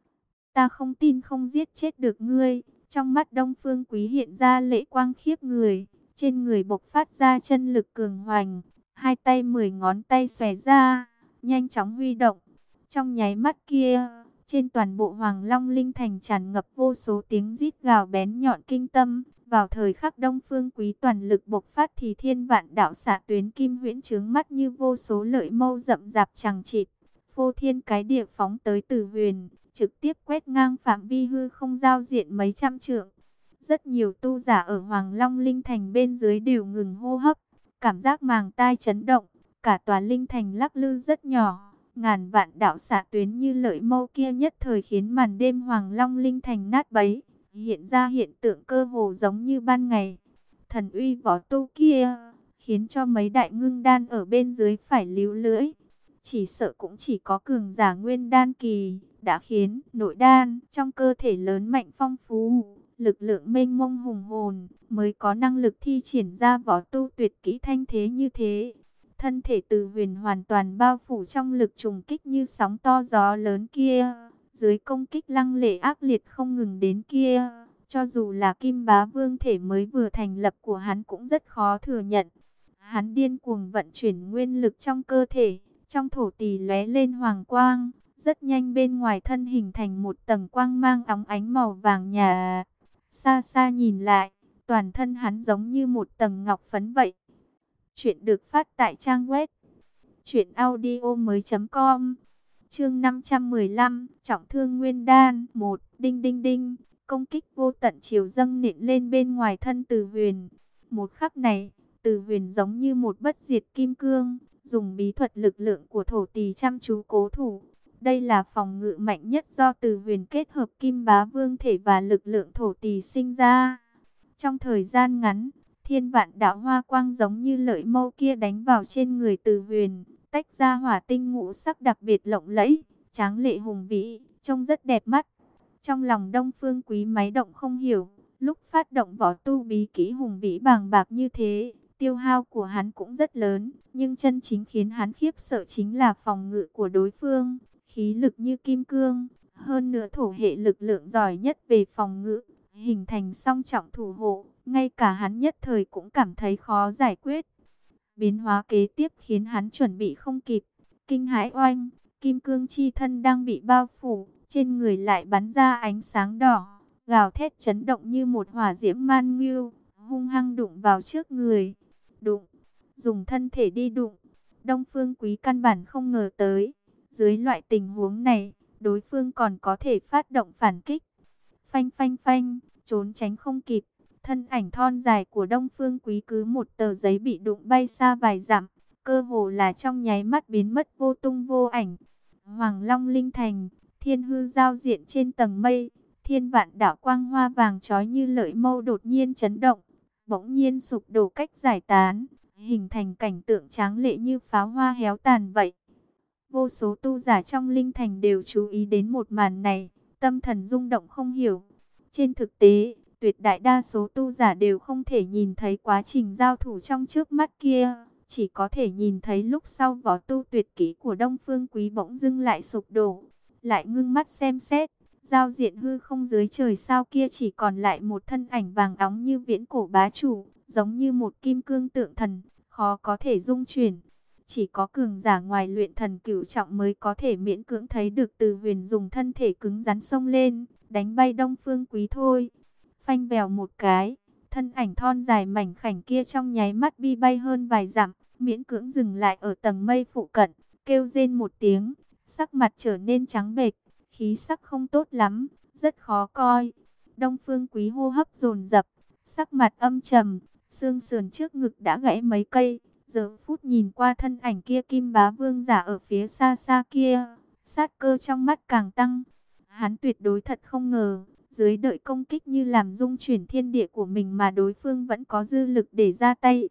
Ta không tin không giết chết được ngươi. Trong mắt Đông Phương Quý hiện ra lệ quang khiếp người, trên người bộc phát ra chân lực cường hoành, hai tay mười ngón tay xòe ra, nhanh chóng huy động. Trong nháy mắt kia, trên toàn bộ Hoàng Long Linh Thành tràn ngập vô số tiếng rít gào bén nhọn kinh tâm. Vào thời khắc Đông Phương Quý toàn lực bộc phát thì thiên vạn đạo xạ tuyến kim huyễn trướng mắt như vô số lợi mâu rậm rạp chằng chịt, phô thiên cái địa phóng tới Từ Huyền, trực tiếp quét ngang phạm vi hư không giao diện mấy trăm trượng. Rất nhiều tu giả ở Hoàng Long Linh Thành bên dưới đều ngừng hô hấp, cảm giác màng tai chấn động, cả tòa Linh Thành lắc lư rất nhỏ. Ngàn vạn đạo xạ tuyến như lợi mâu kia nhất thời khiến màn đêm Hoàng Long Linh Thành nát bấy, hiện ra hiện tượng cơ hồ giống như ban ngày. Thần uy võ tu kia, khiến cho mấy đại ngưng đan ở bên dưới phải líu lưỡi. Chỉ sợ cũng chỉ có cường giả nguyên đan kỳ, đã khiến nội đan trong cơ thể lớn mạnh phong phú, lực lượng mênh mông hùng hồn, mới có năng lực thi triển ra võ tu tuyệt kỹ thanh thế như thế. Thân thể Từ Huyền hoàn toàn bao phủ trong lực trùng kích như sóng to gió lớn kia, dưới công kích lăng lệ ác liệt không ngừng đến kia, cho dù là Kim Bá Vương thể mới vừa thành lập của hắn cũng rất khó thừa nhận. Hắn điên cuồng vận chuyển nguyên lực trong cơ thể, trong thổ tỳ lóe lên hoàng quang, rất nhanh bên ngoài thân hình thành một tầng quang mang óng ánh màu vàng nhà. Xa xa nhìn lại, toàn thân hắn giống như một tầng ngọc phấn vậy. Chuyện được phát tại trang web truyện audio mới chấm com. Chương năm trăm mười lăm, trọng thương nguyên đan. Một, đinh đinh đinh, công kích vô tận chiều dâng nện lên bên ngoài thân Từ Huyền. Một khắc này, Từ Huyền giống như một bất diệt kim cương, dùng bí thuật lực lượng của thổ tỳ chăm chú cố thủ. Đây là phòng ngự mạnh nhất do Từ Huyền kết hợp Kim Bá Vương thể và lực lượng thổ tỳ sinh ra. Trong thời gian ngắn, thiên vạn đạo hoa quang giống như lợi mâu kia đánh vào trên người Từ Huyền, tách ra hỏa tinh ngũ sắc đặc biệt lộng lẫy, tráng lệ hùng vĩ, trông rất đẹp mắt. Trong lòng Đông Phương Quý máy động không hiểu, lúc phát động võ tu bí kỹ hùng vĩ bàng bạc như thế, tiêu hao của hắn cũng rất lớn, nhưng chân chính khiến hắn khiếp sợ chính là phòng ngự của đối phương, khí lực như kim cương, hơn nữa thổ hệ lực lượng giỏi nhất về phòng ngự, hình thành song trọng thủ hộ, ngay cả hắn nhất thời cũng cảm thấy khó giải quyết. Biến hóa kế tiếp khiến hắn chuẩn bị không kịp, kinh hãi oanh, kim cương chi thân đang bị bao phủ, trên người lại bắn ra ánh sáng đỏ, gào thét chấn động như một hỏa diễm man ngưu, hung hăng đụng vào trước người. Đụng, dùng thân thể đi đụng. Đông Phương Quý căn bản không ngờ tới, dưới loại tình huống này, đối phương còn có thể phát động phản kích. Phanh phanh phanh, trốn tránh không kịp, thân ảnh thon dài của Đông Phương Quý cứ một tờ giấy bị đụng bay xa vài dặm, cơ hồ là trong nháy mắt biến mất vô tung vô ảnh. Hoàng Long Linh Thành, thiên hư giao diện trên tầng mây, thiên vạn đạo quang hoa vàng chói như lợi mâu đột nhiên chấn động, bỗng nhiên sụp đổ cách giải tán, hình thành cảnh tượng tráng lệ như pháo hoa héo tàn vậy. Vô số tu giả trong Linh Thành đều chú ý đến một màn này, tâm thần rung động không hiểu. Trên thực tế, tuyệt đại đa số tu giả đều không thể nhìn thấy quá trình giao thủ trong trước mắt kia, chỉ có thể nhìn thấy lúc sau võ tu tuyệt kỹ của Đông Phương Quý bỗng dưng lại sụp đổ. Lại ngưng mắt xem xét, giao diện hư không dưới trời sao kia chỉ còn lại một thân ảnh vàng óng như viễn cổ bá chủ, giống như một kim cương tượng thần, khó có thể dung chuyển. Chỉ có cường giả ngoài luyện thần cửu trọng mới có thể miễn cưỡng thấy được Từ Huyền dùng thân thể cứng rắn xông lên, đánh bay Đông Phương Quý thôi. Phanh vèo một cái, thân ảnh thon dài mảnh khảnh kia trong nháy mắt bi bay hơn vài dặm, miễn cưỡng dừng lại ở tầng mây phụ cận, kêu rên một tiếng, sắc mặt trở nên trắng bệch, khí sắc không tốt lắm, rất khó coi. Đông Phương Quý hô hấp dồn dập, sắc mặt âm trầm, xương sườn trước ngực đã gãy mấy cây. Giờ phút nhìn qua thân ảnh kia Kim Bá Vương giả ở phía xa xa kia, sát cơ trong mắt càng tăng. Hắn tuyệt đối thật không ngờ, dưới đợi công kích như làm rung chuyển thiên địa của mình mà đối phương vẫn có dư lực để ra tay.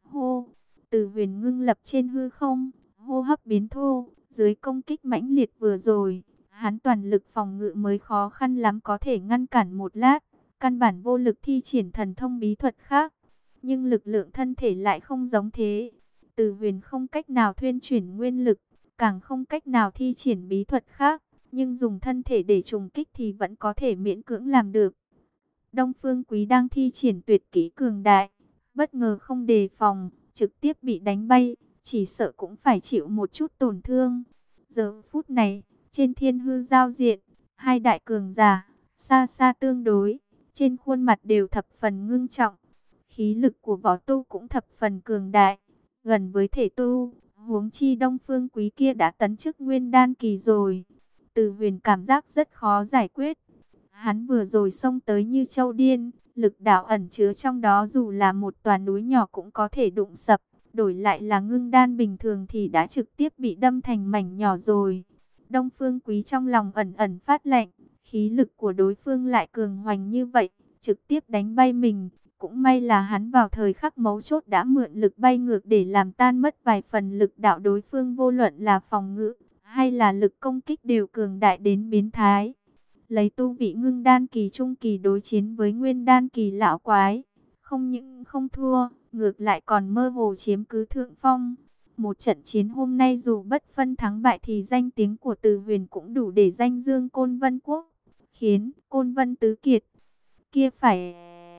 Hô, Từ Huyền ngưng lập trên hư không, hô hấp biến thô, dưới công kích mãnh liệt vừa rồi, hắn toàn lực phòng ngự mới khó khăn lắm có thể ngăn cản một lát, căn bản vô lực thi triển thần thông bí thuật khác. Nhưng lực lượng thân thể lại không giống thế. Từ Huyền không cách nào thuyên chuyển nguyên lực, càng không cách nào thi triển bí thuật khác, nhưng dùng thân thể để trùng kích thì vẫn có thể miễn cưỡng làm được. Đông Phương Quý đang thi triển tuyệt kỹ cường đại, bất ngờ không đề phòng, trực tiếp bị đánh bay, chỉ sợ cũng phải chịu một chút tổn thương. Giờ phút này, trên thiên hư giao diện, hai đại cường giả, xa xa tương đối, trên khuôn mặt đều thập phần ngưng trọng. Khí lực của võ tu cũng thập phần cường đại, gần với thể tu, huống chi Đông Phương Quý kia đã tấn chức nguyên đan kỳ rồi. Từ Huyền cảm giác rất khó giải quyết. Hắn vừa rồi xông tới như châu điên, lực đạo ẩn chứa trong đó dù là một tòa núi nhỏ cũng có thể đụng sập, đổi lại là ngưng đan bình thường thì đã trực tiếp bị đâm thành mảnh nhỏ rồi. Đông Phương Quý trong lòng ẩn ẩn phát lạnh, khí lực của đối phương lại cường hoành như vậy, trực tiếp đánh bay mình. Cũng may là hắn vào thời khắc mấu chốt đã mượn lực bay ngược để làm tan mất vài phần lực đạo đối phương, vô luận là phòng ngự hay là lực công kích đều cường đại đến biến thái. Lấy tu vị ngưng đan kỳ trung kỳ đối chiến với nguyên đan kỳ lão quái, không những không thua, ngược lại còn mơ hồ chiếm cứ thượng phong. Một trận chiến hôm nay dù bất phân thắng bại thì danh tiếng của Từ Huyền cũng đủ để danh dương Côn Vân Quốc, khiến Côn Vân tứ kiệt kia phải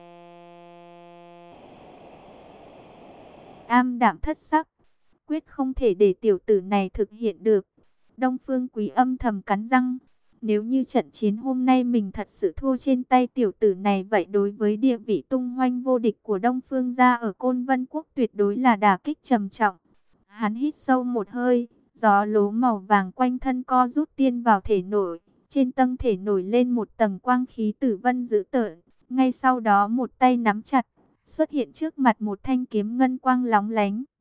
am đảm thất sắc, quyết không thể để tiểu tử này thực hiện được. Đông Phương Quý âm thầm cắn răng, nếu như trận chiến hôm nay mình thật sự thua trên tay tiểu tử này, vậy đối với địa vị tung hoành vô địch của Đông Phương gia ở Côn Vân Quốc tuyệt đối là đả kích trầm trọng. Hắn hít sâu một hơi, gió lố màu vàng quanh thân co rút tiên vào thể nội, trên thân thể nổi lên một tầng quang khí tử vân dữ tợn, ngay sau đó một tay nắm chặt, xuất hiện trước mặt một thanh kiếm ngân quang lóng lánh.